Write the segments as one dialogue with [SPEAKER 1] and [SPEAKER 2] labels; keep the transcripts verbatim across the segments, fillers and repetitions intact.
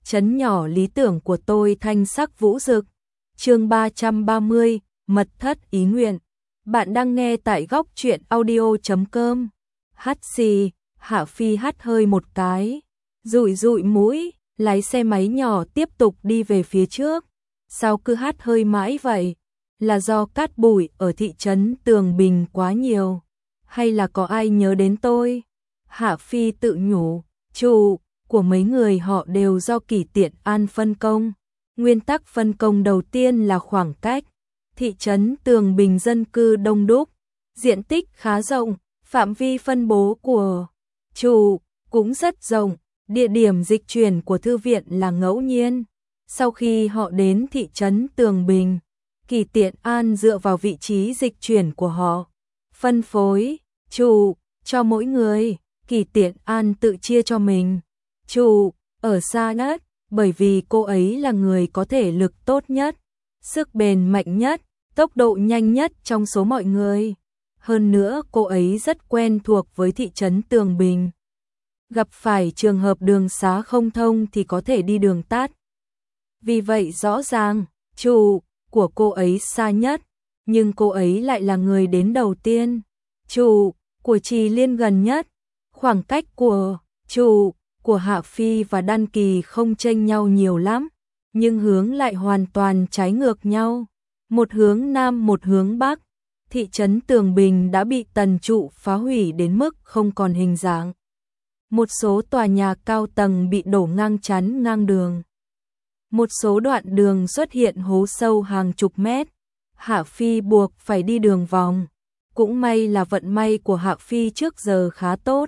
[SPEAKER 1] trấn nhỏ lý tưởng của tôi thanh sắc vũ dực. Chương ba trăm ba mươi, mật thất ý nguyện. Bạn đang nghe tại góc truyện audio chấm com. Hắt xì, Hạ Phi hắt hơi một cái, dụi dụi mũi, lái xe máy nhỏ tiếp tục đi về phía trước. Sao cứ hắt hơi mãi vậy? Là do cát bụi ở thị trấn Tường Bình quá nhiều, hay là có ai nhớ đến tôi? Hạ Phi tự nhủ, chủ của mấy người họ đều do Kỷ Tiện An phân công. Nguyên tắc phân công đầu tiên là khoảng cách. Thị trấn Tường Bình dân cư đông đúc, diện tích khá rộng, phạm vi phân bố của chủ cũng rất rộng, địa điểm dịch chuyển của thư viện là ngẫu nhiên. Sau khi họ đến thị trấn Tường Bình, Kỷ Tiện An dựa vào vị trí dịch chuyển của họ, phân phối chủ cho mỗi người. Kỷ Tiện An tự chia cho mình chủ ở xa nhất, bởi vì cô ấy là người có thể lực tốt nhất, sức bền mạnh nhất, tốc độ nhanh nhất trong số mọi người. Hơn nữa cô ấy rất quen thuộc với thị trấn Tường Bình. Gặp phải trường hợp đường xá không thông thì có thể đi đường tắt. Vì vậy rõ ràng, chủ của cô ấy xa nhất, nhưng cô ấy lại là người đến đầu tiên. Chủ của Trì Liên gần nhất, khoảng cách của chủ của Hạ Phi và Đan Kỳ không chênh nhau nhiều lắm, nhưng hướng lại hoàn toàn trái ngược nhau. Một hướng nam một hướng bắc, thị trấn Tường Bình đã bị Tần Trụ phá hủy đến mức không còn hình dáng. Một số tòa nhà cao tầng bị đổ ngang chắn ngang đường. Một số đoạn đường xuất hiện hố sâu hàng chục mét. Hạ Phi buộc phải đi đường vòng. Cũng may là vận may của Hạ Phi trước giờ khá tốt.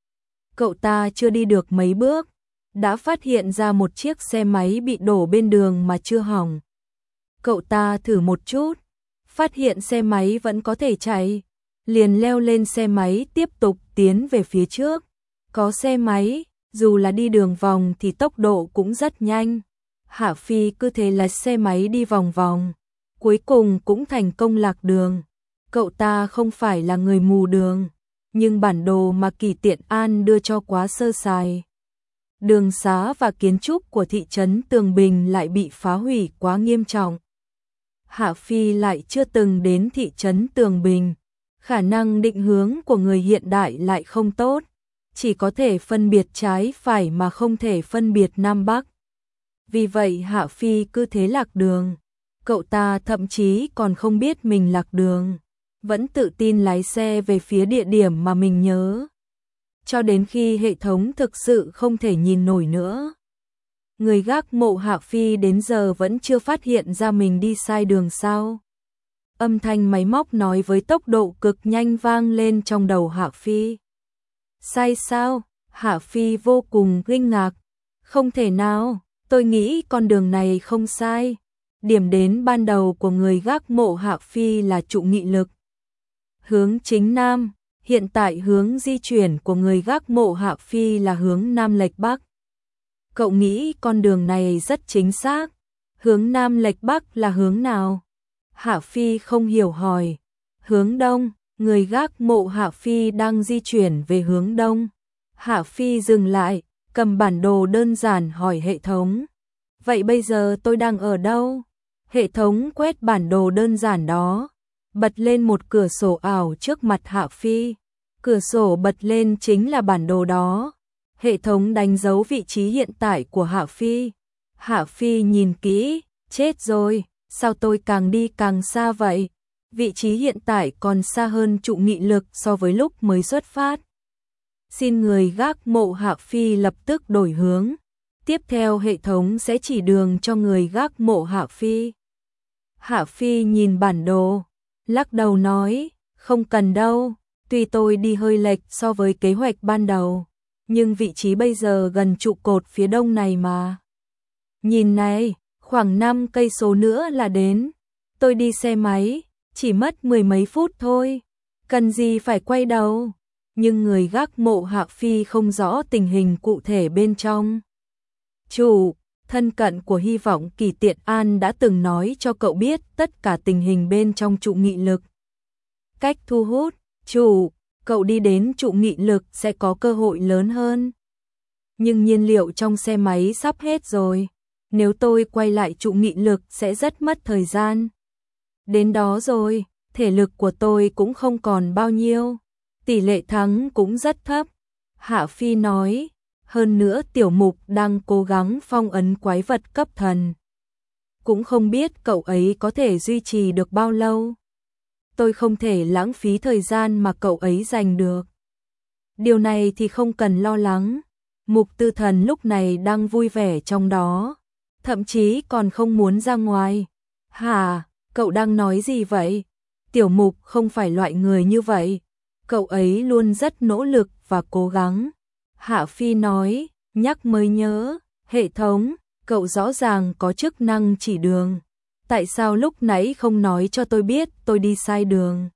[SPEAKER 1] Cậu ta chưa đi được mấy bước, đã phát hiện ra một chiếc xe máy bị đổ bên đường mà chưa hỏng. Cậu ta thử một chút, phát hiện xe máy vẫn có thể chạy, liền leo lên xe máy tiếp tục tiến về phía trước. Có xe máy, dù là đi đường vòng thì tốc độ cũng rất nhanh. Hạ Phi cứ thế lái xe máy đi vòng vòng, cuối cùng cũng thành công lạc đường. Cậu ta không phải là người mù đường, nhưng bản đồ mà Kỷ Tiện An đưa cho quá sơ sài. Đường xá và kiến trúc của thị trấn Tường Bình lại bị phá hủy quá nghiêm trọng. Hạ Phi lại chưa từng đến thị trấn Tường Bình, khả năng định hướng của người hiện đại lại không tốt, chỉ có thể phân biệt trái phải mà không thể phân biệt nam bắc. Vì vậy Hạ Phi cứ thế lạc đường, cậu ta thậm chí còn không biết mình lạc đường, vẫn tự tin lái xe về phía địa điểm mà mình nhớ. Cho đến khi hệ thống thực sự không thể nhìn nổi nữa. Người gác mộ Hạ Phi đến giờ vẫn chưa phát hiện ra mình đi sai đường sao. Âm thanh máy móc nói với tốc độ cực nhanh vang lên trong đầu Hạ Phi. Sai sao? Hạ Phi vô cùng kinh ngạc. Không thể nào, tôi nghĩ con đường này không sai. Điểm đến ban đầu của người gác mộ Hạ Phi là trụ nghị lực. Hướng chính nam, hiện tại hướng di chuyển của người gác mộ Hạ Phi là hướng nam lệch bắc. Cậu nghĩ con đường này rất chính xác. Hướng nam lệch bắc là hướng nào? Hạ Phi không hiểu hỏi. Hướng đông, người gác mộ Hạ Phi đang di chuyển về hướng đông. Hạ Phi dừng lại, cầm bản đồ đơn giản hỏi hệ thống. Vậy bây giờ tôi đang ở đâu? Hệ thống quét bản đồ đơn giản đó, bật lên một cửa sổ ảo trước mặt Hạ Phi. Cửa sổ bật lên chính là bản đồ đó. Hệ thống đánh dấu vị trí hiện tại của Hạ Phi. Hạ Phi nhìn kỹ, chết rồi, sao tôi càng đi càng xa vậy? Vị trí hiện tại còn xa hơn trụ nghị lực so với lúc mới xuất phát. Xin người gác mộ Hạ Phi lập tức đổi hướng. Tiếp theo hệ thống sẽ chỉ đường cho người gác mộ Hạ Phi. Hạ Phi nhìn bản đồ, lắc đầu nói, không cần đâu, tuy tôi đi hơi lệch so với kế hoạch ban đầu, nhưng vị trí bây giờ gần trụ cột phía đông này mà. Nhìn này, khoảng năm cây số nữa là đến. Tôi đi xe máy, chỉ mất mười mấy phút thôi, cần gì phải quay đầu. Nhưng người gác mộ Hạ Phi không rõ tình hình cụ thể bên trong. Chủ, thân cận của hy vọng Kỷ Tiện An đã từng nói cho cậu biết tất cả tình hình bên trong trụ nghị lực. Cách thu hút, chủ, cậu đi đến trụ nghị lực sẽ có cơ hội lớn hơn. nhưng nhiên liệu trong xe máy sắp hết rồi. Nếu tôi quay lại trụ nghị lực sẽ rất mất thời gian. Đến đó rồi, thể lực của tôi cũng không còn bao nhiêu. Tỷ lệ thắng cũng rất thấp. Hạ Phi nói, hơn nữa Tiểu Mục đang cố gắng phong ấn quái vật cấp thần. Cũng không biết cậu ấy có thể duy trì được bao lâu. Tôi không thể lãng phí thời gian mà cậu ấy giành được. Điều này thì không cần lo lắng. Mục Tư Thần lúc này đang vui vẻ trong đó, thậm chí còn không muốn ra ngoài. Hả, cậu đang nói gì vậy? Tiểu Mục không phải loại người như vậy. Cậu ấy luôn rất nỗ lực và cố gắng. Hạ Phi nói, nhắc mới nhớ, hệ thống, cậu rõ ràng có chức năng chỉ đường. Tại sao lúc nãy không nói cho tôi biết tôi đi sai đường?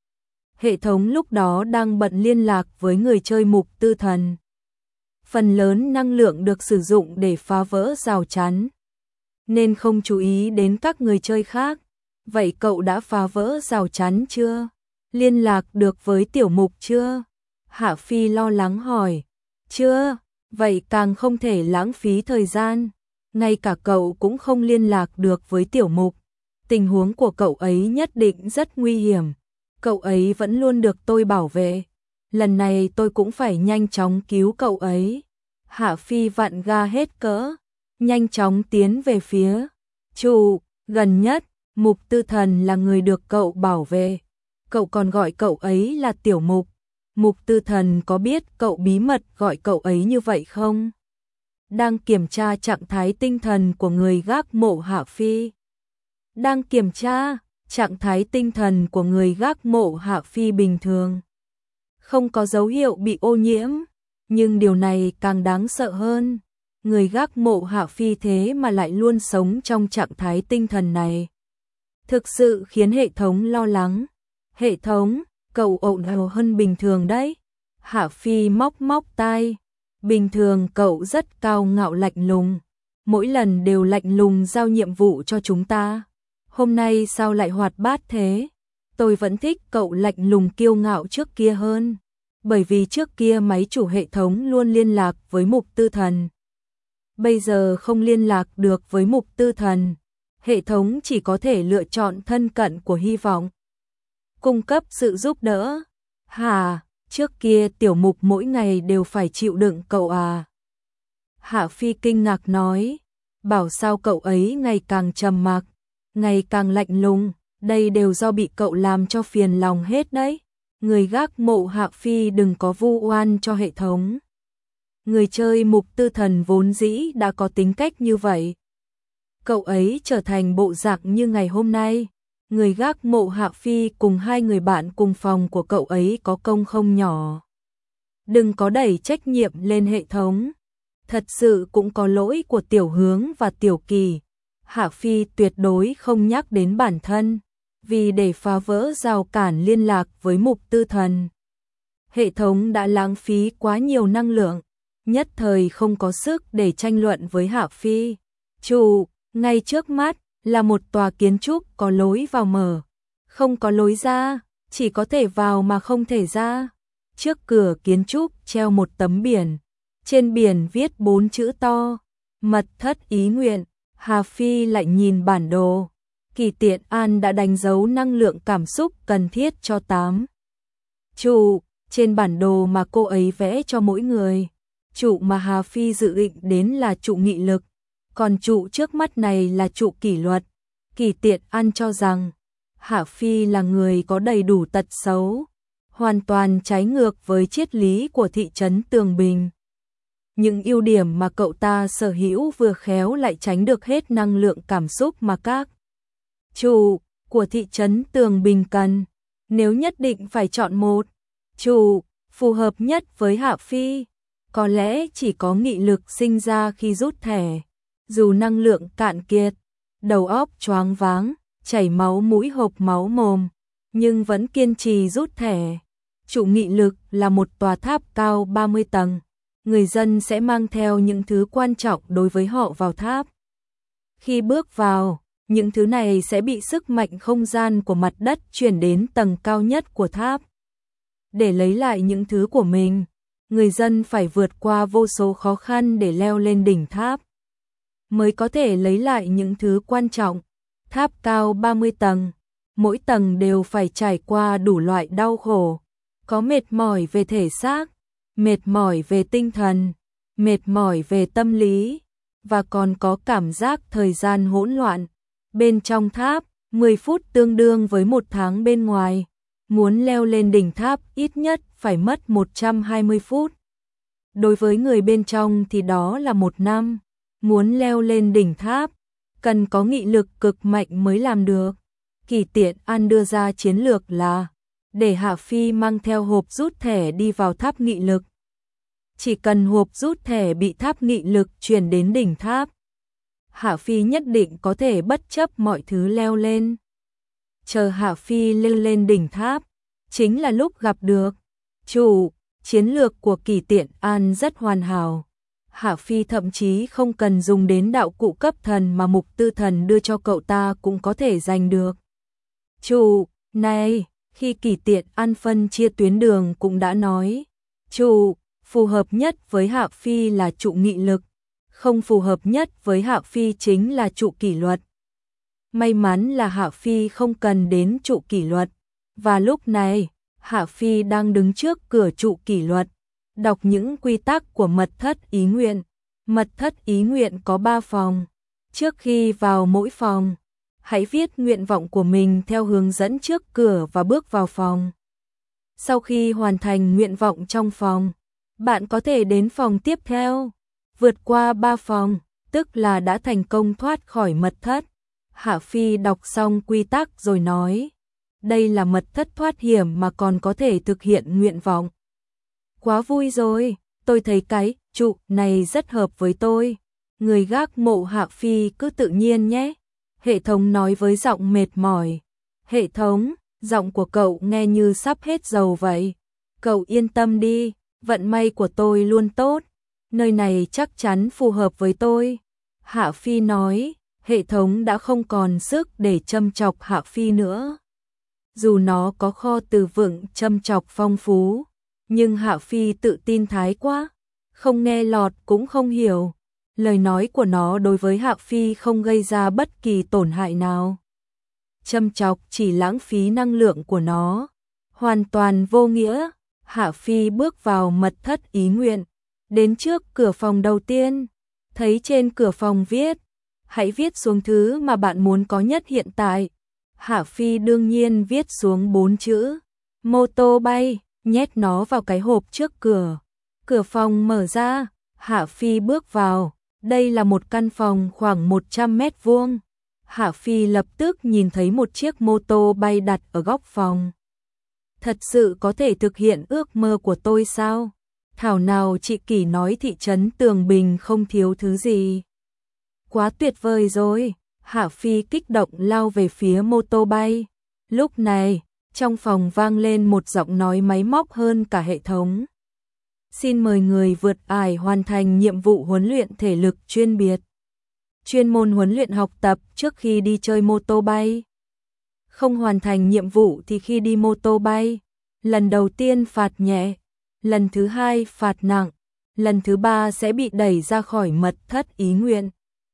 [SPEAKER 1] Hệ thống lúc đó đang bận liên lạc với người chơi Mục Tư Thần. Phần lớn năng lượng được sử dụng để phá vỡ rào chắn, nên không chú ý đến các người chơi khác. Vậy cậu đã phá vỡ rào chắn chưa? Liên lạc được với Tiểu Mục chưa? Hạ Phi lo lắng hỏi. Chưa, vậy càng không thể lãng phí thời gian. Ngay cả cậu cũng không liên lạc được với Tiểu Mục. Tình huống của cậu ấy nhất định rất nguy hiểm. Cậu ấy vẫn luôn được tôi bảo vệ. Lần này tôi cũng phải nhanh chóng cứu cậu ấy. Hạ Phi vặn ga hết cỡ, nhanh chóng tiến về phía trụ gần nhất. Mục Tư Thần là người được cậu bảo vệ. Cậu còn gọi cậu ấy là Tiểu Mục. Mục Tư Thần có biết cậu bí mật gọi cậu ấy như vậy không? Đang kiểm tra trạng thái tinh thần của người gác mộ Hạ Phi. Đang kiểm tra trạng thái tinh thần của người gác mộ Hạ Phi bình thường. Không có dấu hiệu bị ô nhiễm. Nhưng điều này càng đáng sợ hơn. Người gác mộ Hạ Phi thế mà lại luôn sống trong trạng thái tinh thần này. Thực sự khiến hệ thống lo lắng. Hệ thống, cậu ồn ào hơn bình thường đấy. Hạ Phi móc móc tai. Bình thường cậu rất cao ngạo lạnh lùng. Mỗi lần đều lạnh lùng giao nhiệm vụ cho chúng ta. Hôm nay sao lại hoạt bát thế? Tôi vẫn thích cậu lạnh lùng kiêu ngạo trước kia hơn. Bởi vì trước kia máy chủ hệ thống luôn liên lạc với Mục Tư Thần. Bây giờ không liên lạc được với Mục Tư Thần. Hệ thống chỉ có thể lựa chọn thân cận của hy vọng. Cung cấp sự giúp đỡ. Hà, trước kia Tiểu Mục mỗi ngày đều phải chịu đựng cậu à? Hạ Phi kinh ngạc nói. Bảo sao cậu ấy ngày càng trầm mặc, ngày càng lạnh lùng. Đây đều do bị cậu làm cho phiền lòng hết đấy. Người gác mộ Hạ Phi đừng có vu oan cho hệ thống. Người chơi Mục Tư Thần vốn dĩ đã có tính cách như vậy. Cậu ấy trở thành bộ dạng như ngày hôm nay. Người gác mộ Hạ Phi cùng hai người bạn cùng phòng của cậu ấy có công không nhỏ. Đừng có đẩy trách nhiệm lên hệ thống. Thật sự cũng có lỗi của Tiểu Hướng và Tiểu Kỳ. Hạ Phi tuyệt đối không nhắc đến bản thân. Vì để phá vỡ rào cản liên lạc với Mục Tư Thần, hệ thống đã lãng phí quá nhiều năng lượng, nhất thời không có sức để tranh luận với Hạ Phi. Chủ, ngay trước mắt là một tòa kiến trúc có lối vào mở, không có lối ra, chỉ có thể vào mà không thể ra. Trước cửa kiến trúc treo một tấm biển, trên biển viết bốn chữ to, mật thất ý nguyện. Hạ Phi lại nhìn bản đồ. Kỳ Tiện An đã đánh dấu năng lượng cảm xúc cần thiết cho tám trụ trên bản đồ mà cô ấy vẽ cho mỗi người. Trụ mà Hà Phi dự định đến là trụ nghị lực, còn trụ trước mắt này là trụ kỷ luật. Kỳ Tiện An cho rằng Hạ Phi là người có đầy đủ tật xấu, hoàn toàn trái ngược với triết lý của thị trấn Tường Bình. Những ưu điểm mà cậu ta sở hữu vừa khéo lại tránh được hết năng lượng cảm xúc mà các chủ của thị trấn Tường Bình cần. Nếu nhất định phải chọn một chủ phù hợp nhất với Hạ Phi, có lẽ chỉ có nghị lực sinh ra khi rút thẻ. Dù năng lượng cạn kiệt, đầu óc choáng váng, chảy máu mũi hộc máu mồm, nhưng vẫn kiên trì rút thẻ. Trụ nghị lực là một tòa tháp cao ba mươi tầng. Người dân sẽ mang theo những thứ quan trọng đối với họ vào tháp. Khi bước vào, những thứ này sẽ bị sức mạnh không gian của mặt đất chuyển đến tầng cao nhất của tháp. Để lấy lại những thứ của mình, người dân phải vượt qua vô số khó khăn để leo lên đỉnh tháp, mới có thể lấy lại những thứ quan trọng. Tháp cao ba mươi tầng, mỗi tầng đều phải trải qua đủ loại đau khổ, có mệt mỏi về thể xác, mệt mỏi về tinh thần, mệt mỏi về tâm lý, và còn có cảm giác thời gian hỗn loạn. Bên trong tháp, mười phút tương đương với một tháng bên ngoài. Muốn leo lên đỉnh tháp ít nhất phải mất một trăm hai mươi phút. Đối với người bên trong thì đó là một năm. Muốn leo lên đỉnh tháp, cần có nghị lực cực mạnh mới làm được. Kỷ Tiện An đưa ra chiến lược là để Hạ Phi mang theo hộp rút thẻ đi vào tháp nghị lực. Chỉ cần hộp rút thẻ bị tháp nghị lực truyền đến đỉnh tháp, Hạ Phi nhất định có thể bất chấp mọi thứ leo lên. Chờ Hạ Phi lên lên đỉnh tháp, chính là lúc gặp được chủ. Chiến lược của Kỷ Tiện An rất hoàn hảo. Hạ Phi thậm chí không cần dùng đến đạo cụ cấp thần mà Mục Tư Thần đưa cho cậu ta cũng có thể giành được. Chủ, này, khi Kỷ Tiện An phân chia tuyến đường cũng đã nói, chủ, phù hợp nhất với Hạ Phi là trụ nghị lực, không phù hợp nhất với Hạ Phi chính là trụ kỷ luật. May mắn là Hạ Phi không cần đến trụ kỷ luật, và lúc này, Hạ Phi đang đứng trước cửa trụ kỷ luật, đọc những quy tắc của mật thất ý nguyện. Mật thất ý nguyện có ba phòng. Trước khi vào mỗi phòng, hãy viết nguyện vọng của mình theo hướng dẫn trước cửa và bước vào phòng. Sau khi hoàn thành nguyện vọng trong phòng, bạn có thể đến phòng tiếp theo. Vượt qua ba phòng, tức là đã thành công thoát khỏi mật thất. Hạ Phi đọc xong quy tắc rồi nói, đây là mật thất thoát hiểm mà còn có thể thực hiện nguyện vọng. Quá vui rồi, tôi thấy cái trụ này rất hợp với tôi. Người gác mộ Hạ Phi cứ tự nhiên nhé. Hệ thống nói với giọng mệt mỏi. Hệ thống, giọng của cậu nghe như sắp hết dầu vậy. Cậu yên tâm đi, vận may của tôi luôn tốt. Nơi này chắc chắn phù hợp với tôi. Hạ Phi nói, hệ thống đã không còn sức để châm chọc Hạ Phi nữa. Dù nó có kho từ vựng châm chọc phong phú, nhưng Hạ Phi tự tin thái quá, không nghe lọt cũng không hiểu. Lời nói của nó đối với Hạ Phi không gây ra bất kỳ tổn hại nào. Châm chọc chỉ lãng phí năng lượng của nó, hoàn toàn vô nghĩa. Hạ Phi bước vào mật thất ý nguyện, đến trước cửa phòng đầu tiên, thấy trên cửa phòng viết, hãy viết xuống thứ mà bạn muốn có nhất hiện tại. Hạ Phi đương nhiên viết xuống bốn chữ, mô tô bay, nhét nó vào cái hộp trước cửa. Cửa phòng mở ra, Hạ Phi bước vào, đây là một căn phòng khoảng một trăm mét vuông. Hạ Phi lập tức nhìn thấy một chiếc mô tô bay đặt ở góc phòng. Thật sự có thể thực hiện ước mơ của tôi sao? Thảo nào chị Kỷ nói thị trấn Tường Bình không thiếu thứ gì. Quá tuyệt vời rồi, Hạ Phi kích động lao về phía mô tô bay. Lúc này, trong phòng vang lên một giọng nói máy móc hơn cả hệ thống. Xin mời người vượt ải hoàn thành nhiệm vụ huấn luyện thể lực chuyên biệt. Chuyên môn huấn luyện học tập trước khi đi chơi mô tô bay. Không hoàn thành nhiệm vụ thì khi đi mô tô bay, lần đầu tiên phạt nhẹ, lần thứ hai phạt nặng, lần thứ ba sẽ bị đẩy ra khỏi mật thất ý nguyện.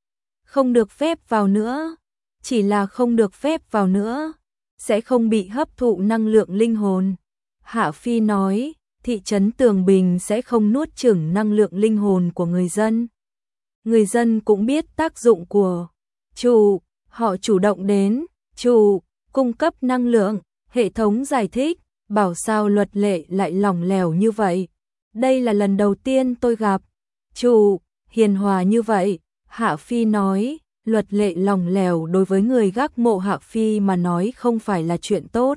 [SPEAKER 1] Không được phép vào nữa, chỉ là không được phép vào nữa, sẽ không bị hấp thụ năng lượng linh hồn. Hạ Phi nói, thị trấn Tường Bình sẽ không nuốt chửng năng lượng linh hồn của người dân. Người dân cũng biết tác dụng của chủ, họ chủ động đến, chủ, cung cấp năng lượng. Hệ thống giải thích, bảo sao luật lệ lại lỏng lẻo như vậy. Đây là lần đầu tiên tôi gặp chủ hiền hòa như vậy. Hạ Phi nói, luật lệ lỏng lẻo đối với người gác mộ Hạ Phi mà nói không phải là chuyện tốt.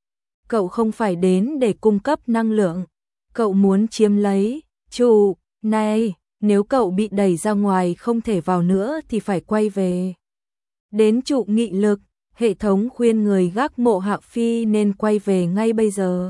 [SPEAKER 1] Cậu không phải đến để cung cấp năng lượng, cậu muốn chiếm lấy chủ này. Nếu cậu bị đẩy ra ngoài không thể vào nữa thì phải quay về. Đến trụ nghị lực, hệ thống khuyên người gác mộ Hạ Phi nên quay về ngay bây giờ.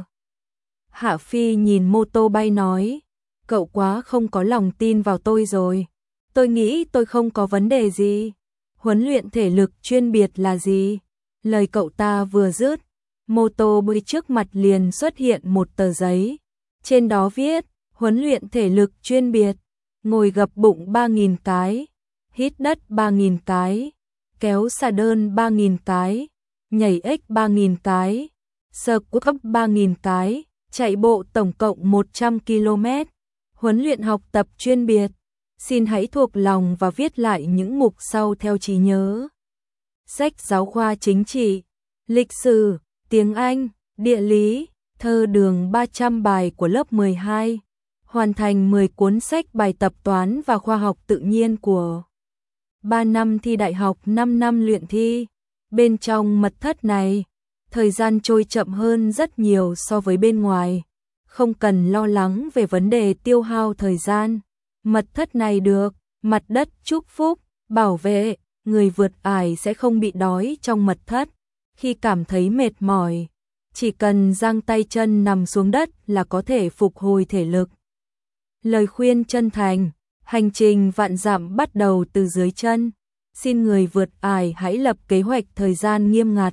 [SPEAKER 1] Hạ Phi nhìn mô tô bay nói, cậu quá không có lòng tin vào tôi rồi. Tôi nghĩ tôi không có vấn đề gì. Huấn luyện thể lực chuyên biệt là gì? Lời cậu ta vừa dứt, mô tô bay trước mặt liền xuất hiện một tờ giấy. Trên đó viết, huấn luyện thể lực chuyên biệt, ngồi gập bụng ba nghìn cái, hít đất ba nghìn cái, kéo xà đơn ba nghìn cái, nhảy ếch ba nghìn cái, squat ba nghìn cái, chạy bộ tổng cộng một trăm ki lô mét, huấn luyện học tập chuyên biệt. Xin hãy thuộc lòng và viết lại những mục sau theo trí nhớ. Sách giáo khoa chính trị, lịch sử, tiếng Anh, địa lý, thơ đường ba trăm bài của lớp mười hai. Hoàn thành mười cuốn sách bài tập toán và khoa học tự nhiên của ba năm thi đại học, năm năm luyện thi. Bên trong mật thất này, thời gian trôi chậm hơn rất nhiều so với bên ngoài. Không cần lo lắng về vấn đề tiêu hao thời gian. Mật thất này được mặt đất chúc phúc, bảo vệ, người vượt ải sẽ không bị đói trong mật thất. Khi cảm thấy mệt mỏi, chỉ cần giang tay chân nằm xuống đất là có thể phục hồi thể lực. Lời khuyên chân thành, hành trình vạn dặm bắt đầu từ dưới chân. Xin người vượt ải hãy lập kế hoạch thời gian nghiêm ngặt,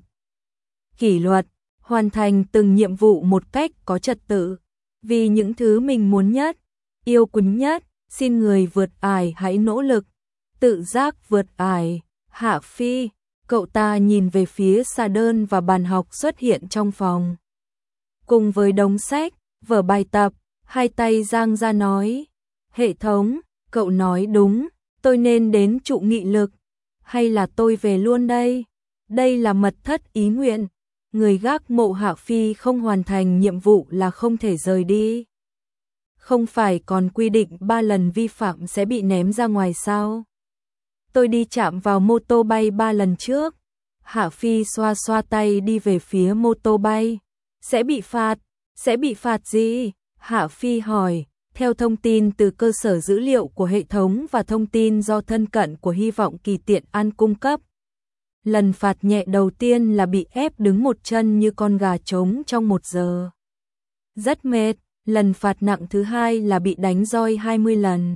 [SPEAKER 1] kỷ luật, hoàn thành từng nhiệm vụ một cách có trật tự. Vì những thứ mình muốn nhất, yêu quý nhất, xin người vượt ải hãy nỗ lực. Tự giác vượt ải, Hạ Phi. Cậu ta nhìn về phía xà đơn và bàn học xuất hiện trong phòng. Cùng với đống sách, vở bài tập, hai tay giang ra nói. Hệ thống, cậu nói đúng, tôi nên đến trụ nghị lực. Hay là tôi về luôn đây? Đây là mật thất ý nguyện. Người gác mộ Hạ Phi không hoàn thành nhiệm vụ là không thể rời đi. Không phải còn quy định ba lần vi phạm sẽ bị ném ra ngoài sao? Tôi đi chạm vào mô tô bay ba lần trước. Hạ Phi xoa xoa tay đi về phía mô tô bay. Sẽ bị phạt, sẽ bị phạt gì? Hạ Phi hỏi, theo thông tin từ cơ sở dữ liệu của hệ thống và thông tin do thân cận của Hy vọng Kỳ Tiện An cung cấp. Lần phạt nhẹ đầu tiên là bị ép đứng một chân như con gà trống trong một giờ. Rất mệt. Lần phạt nặng thứ hai là bị đánh roi hai mươi lần.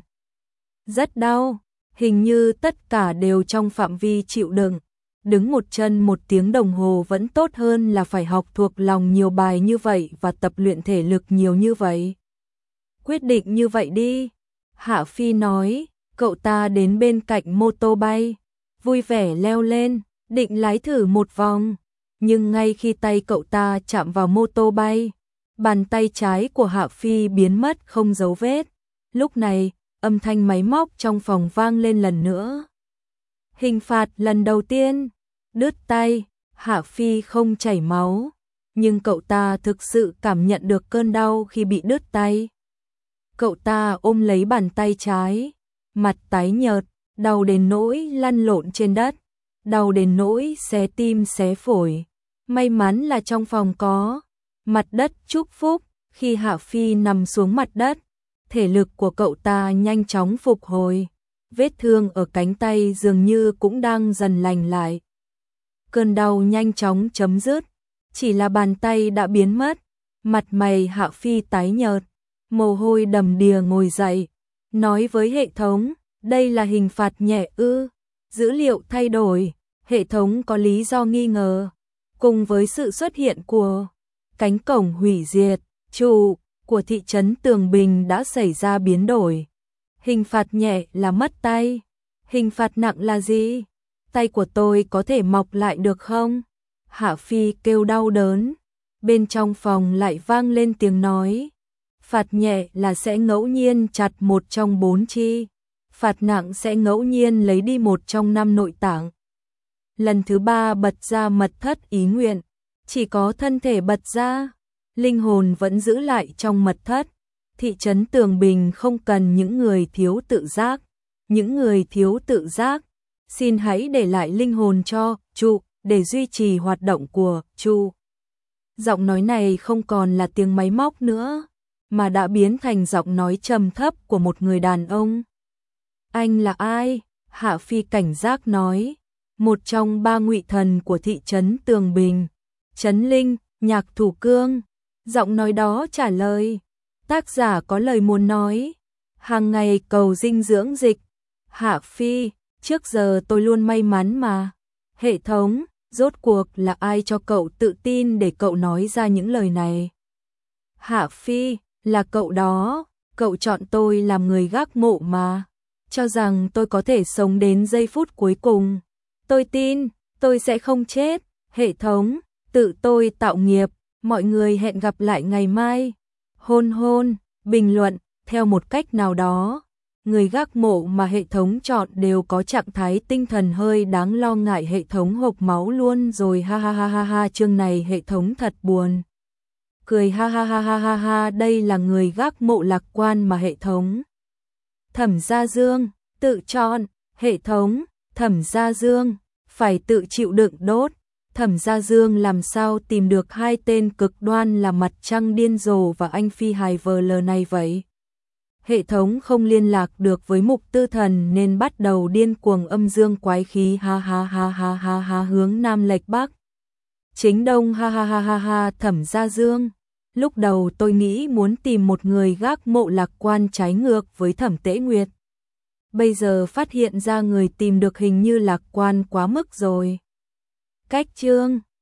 [SPEAKER 1] Rất đau. Hình như tất cả đều trong phạm vi chịu đựng. Đứng một chân một tiếng đồng hồ vẫn tốt hơn là phải học thuộc lòng nhiều bài như vậy và tập luyện thể lực nhiều như vậy. Quyết định như vậy đi. Hạ Phi nói, cậu ta đến bên cạnh mô tô bay, vui vẻ leo lên, định lái thử một vòng. Nhưng ngay khi tay cậu ta chạm vào mô tô bay, bàn tay trái của Hạ Phi biến mất không dấu vết. Lúc này, âm thanh máy móc trong phòng vang lên lần nữa. Hình phạt lần đầu tiên, đứt tay. Hạ Phi không chảy máu, nhưng cậu ta thực sự cảm nhận được cơn đau khi bị đứt tay. Cậu ta ôm lấy bàn tay trái, mặt tái nhợt, đau đến nỗi lăn lộn trên đất, đau đến nỗi xé tim xé phổi. May mắn là trong phòng có mặt đất chúc phúc. Khi Hạ Phi nằm xuống mặt đất, thể lực của cậu ta nhanh chóng phục hồi. Vết thương ở cánh tay dường như cũng đang dần lành lại. Cơn đau nhanh chóng chấm dứt, chỉ là bàn tay đã biến mất. Mặt mày Hạ Phi tái nhợt, mồ hôi đầm đìa ngồi dậy, nói với hệ thống, đây là hình phạt nhẹ ư? Dữ liệu thay đổi, hệ thống có lý do nghi ngờ. Cùng với sự xuất hiện của cánh cổng hủy diệt, trụ của thị trấn Tường Bình đã xảy ra biến đổi. Hình phạt nhẹ là mất tay, hình phạt nặng là gì? Tay của tôi có thể mọc lại được không? Hạ Phi kêu đau đớn. Bên trong phòng lại vang lên tiếng nói. Phạt nhẹ là sẽ ngẫu nhiên chặt một trong bốn chi. Phạt nặng sẽ ngẫu nhiên lấy đi một trong năm nội tạng. Lần thứ ba bật ra mật thất ý nguyện. Chỉ có thân thể bật ra, linh hồn vẫn giữ lại trong mật thất. Thị trấn Tường Bình không cần những người thiếu tự giác. Những người thiếu tự giác, xin hãy để lại linh hồn cho trụ để duy trì hoạt động của trụ. Giọng nói này không còn là tiếng máy móc nữa, mà đã biến thành giọng nói trầm thấp của một người đàn ông. Anh là ai? Hạ Phi cảnh giác nói. Một trong ba ngụy thần của thị trấn Tường Bình. Trấn Linh, Nhạc Thủ Cương. Giọng nói đó trả lời. Tác giả có lời muốn nói. Hàng ngày cầu dinh dưỡng dịch. Hạ Phi, trước giờ tôi luôn may mắn mà. Hệ thống, rốt cuộc là ai cho cậu tự tin để cậu nói ra những lời này? Hạ Phi, là cậu đó. Cậu chọn tôi làm người gác mộ mà, cho rằng tôi có thể sống đến giây phút cuối cùng. Tôi tin, tôi sẽ không chết. Hệ thống, tự tôi tạo nghiệp, mọi người hẹn gặp lại ngày mai. Hôn hôn, bình luận, theo một cách nào đó. Người gác mộ mà hệ thống chọn đều có trạng thái tinh thần hơi đáng lo ngại, hệ thống hộc máu luôn rồi, ha ha ha ha ha, chương này hệ thống thật buồn. Cười ha ha ha ha ha ha, đây là người gác mộ lạc quan mà hệ thống. Thẩm Gia Dương, tự chọn, hệ thống, Thẩm Gia Dương, phải tự chịu đựng đốt. Thẩm Gia Dương làm sao tìm được hai tên cực đoan là mặt trăng điên rồ và anh phi hài vờ lờ này vậy? Hệ thống không liên lạc được với Mục Tư Thần nên bắt đầu điên cuồng âm dương quái khí, ha ha ha ha ha ha, hướng nam lệch bắc. Chính đông, ha ha ha ha ha, Thẩm Gia Dương. Lúc đầu tôi nghĩ muốn tìm một người gác mộ lạc quan trái ngược với Thẩm Tễ Nguyệt. Bây giờ phát hiện ra người tìm được hình như lạc quan quá mức rồi. Cách chương